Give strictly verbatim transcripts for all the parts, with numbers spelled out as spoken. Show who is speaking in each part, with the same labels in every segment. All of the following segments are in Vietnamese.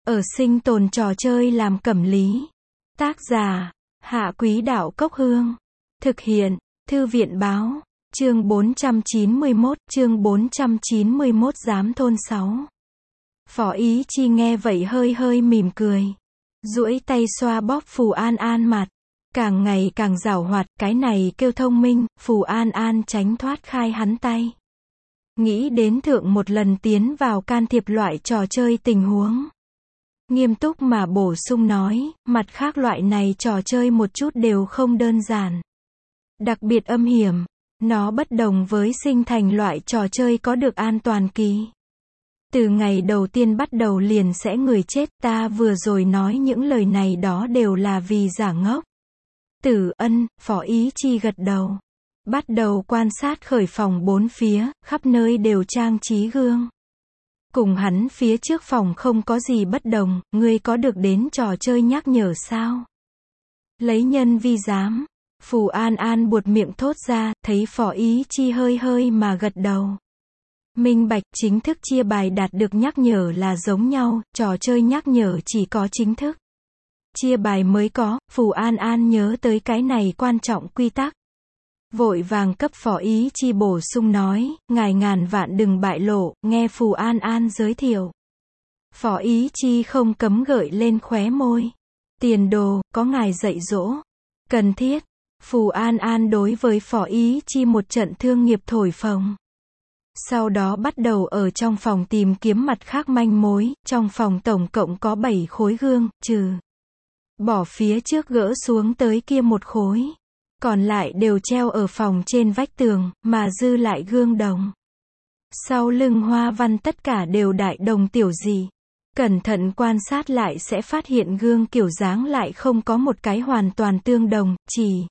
Speaker 1: Ở sinh tồn trò chơi làm cẩm lý. Tác giả, Hạ Quý Đạo Cốc Hương. Thực hiện, Thư viện Báo. Chương bốn trăm chín mươi mốt, chương bốn trăm chín mươi mốt Giám thôn sáu. Phó Ý Chi nghe vậy hơi hơi mỉm cười. Duỗi tay xoa bóp Phù An An mặt. Càng ngày càng giảo hoạt, cái này kêu thông minh, Phù An An tránh thoát khai hắn tay. Nghĩ đến thượng một lần tiến vào can thiệp loại trò chơi tình huống. Nghiêm túc mà bổ sung nói, mặt khác loại này trò chơi một chút đều không đơn giản. Đặc biệt âm hiểm, nó bất đồng với sinh thành loại trò chơi có được an toàn kỳ. Từ ngày đầu tiên bắt đầu liền sẽ người chết, ta vừa rồi nói những lời này đó đều là vì giả ngốc. Tử Ân, Phó Ý Chi gật đầu. Bắt đầu quan sát khởi phòng bốn phía, khắp nơi đều trang trí gương. Cùng hắn phía trước phòng không có gì bất đồng, ngươi có được đến trò chơi nhắc nhở sao? Lấy nhân vi giám. Phù An An buột miệng thốt ra, thấy Phó Ý Chi hơi hơi mà gật đầu. Minh bạch, chính thức chia bài đạt được nhắc nhở là giống nhau, trò chơi nhắc nhở chỉ có chính thức. Chia bài mới có, Phù An An nhớ tới cái này quan trọng quy tắc. Vội vàng cấp Phó Ý Chi bổ sung nói, ngài ngàn vạn đừng bại lộ, nghe Phù An An giới thiệu. Phó Ý Chi không cấm gợi lên khóe môi. Tiền đồ, có ngài dạy dỗ. Cần thiết. Phù An An đối với Phó Ý Chi một trận thương nghiệp thổi phồng. Sau đó bắt đầu ở trong phòng tìm kiếm mặt khác manh mối, trong phòng tổng cộng có bảy khối gương, trừ bỏ phía trước gỡ xuống tới kia một khối. Còn lại đều treo ở phòng trên vách tường, mà dư lại gương đồng. Sau lưng hoa văn tất cả đều đại đồng tiểu dị. Cẩn thận quan sát lại sẽ phát hiện gương kiểu dáng lại không có một cái hoàn toàn tương đồng, chỉ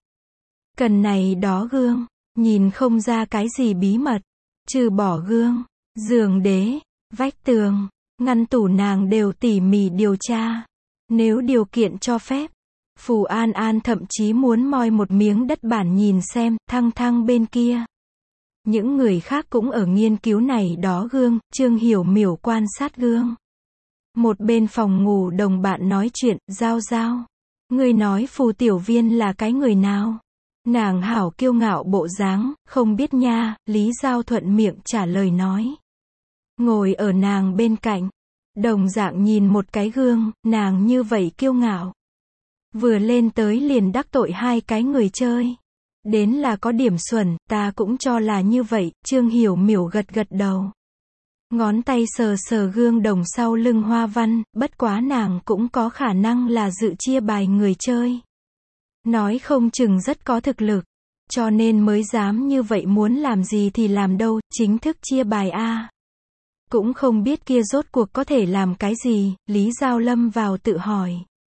Speaker 1: cần này đó gương, nhìn không ra cái gì bí mật. Trừ bỏ gương, giường đế, vách tường, ngăn tủ nàng đều tỉ mỉ điều tra. Nếu điều kiện cho phép, Phù An An thậm chí muốn moi một miếng đất bản nhìn xem, thăng thăng bên kia. Những người khác cũng ở nghiên cứu này đó gương, Trương Hiểu Miểu quan sát gương. Một bên phòng ngủ đồng bạn nói chuyện, Giao Giao. Người nói Phù Tiểu Viên là cái người nào? Nàng hảo kiêu ngạo bộ dáng, không biết nha, Lý Giao thuận miệng trả lời nói. Ngồi ở nàng bên cạnh, đồng dạng nhìn một cái gương, nàng như vậy kiêu ngạo. Vừa lên tới liền đắc tội hai cái người chơi. Đến là có điểm xuẩn, ta cũng cho là như vậy, Trương Hiểu Miểu gật gật đầu. Ngón tay sờ sờ gương đồng sau lưng hoa văn, bất quá nàng cũng có khả năng là dự chia bài người chơi. Nói không chừng rất có thực lực, cho nên mới dám như vậy muốn làm gì thì làm đâu, chính thức chia bài a. Cũng không biết kia rốt cuộc có thể làm cái gì, Lý Giao lâm vào tự hỏi.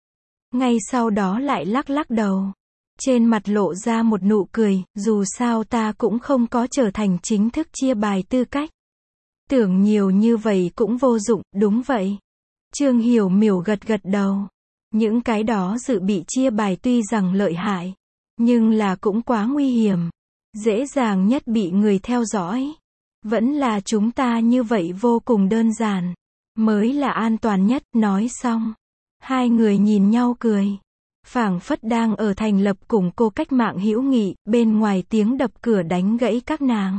Speaker 1: Ngay sau đó lại lắc lắc đầu. Trên mặt lộ ra một nụ cười, dù sao ta cũng không có trở thành chính thức chia bài tư cách. Tưởng nhiều như vậy cũng vô dụng, đúng vậy. Trương Hiểu Miểu gật gật đầu. Những cái đó dự bị chia bài tuy rằng lợi hại, nhưng là cũng quá nguy hiểm. Dễ dàng nhất bị người theo dõi. Vẫn là chúng ta như vậy vô cùng đơn giản. Mới là an toàn nhất, nói xong. Hai người nhìn nhau cười. Phảng phất đang ở thành lập củng cố cách mạng hữu nghị, bên ngoài tiếng đập cửa đánh gãy các nàng.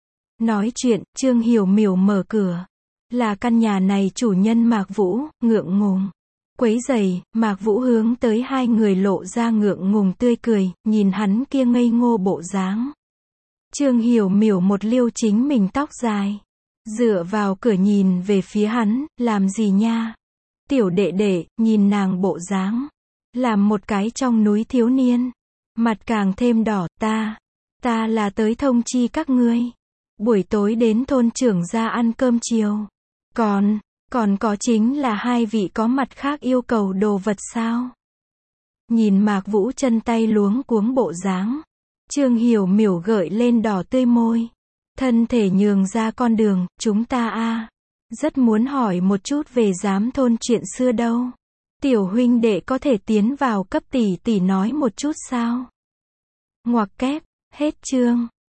Speaker 1: Nói chuyện, Trương Hiểu Miểu mở cửa. Là căn nhà này chủ nhân Mạc Vũ, ngượng ngùng. Quấy giày, Mạc Vũ hướng tới hai người lộ ra ngượng ngùng tươi cười, nhìn hắn kia ngây ngô bộ dáng. Trương Hiểu Miểu một liêu chính mình tóc dài. Dựa vào cửa nhìn về phía hắn, làm gì nha? Tiểu đệ đệ, nhìn nàng bộ dáng. Làm một cái trong núi thiếu niên. Mặt càng thêm đỏ, ta. Ta là tới thông chi các ngươi. Buổi tối đến thôn trưởng ra ăn cơm chiều. Còn, còn có chính là hai vị có mặt khác yêu cầu đồ vật sao? Nhìn Mạc Vũ chân tay luống cuống bộ dáng. Trương Hiểu Miểu gợi lên đỏ tươi môi. Thân thể nhường ra con đường, chúng ta a rất muốn hỏi một chút về giám thôn chuyện xưa đâu. Tiểu huynh đệ có thể tiến vào cấp tỷ tỷ nói một chút sao? Ngoặc kép, hết chương.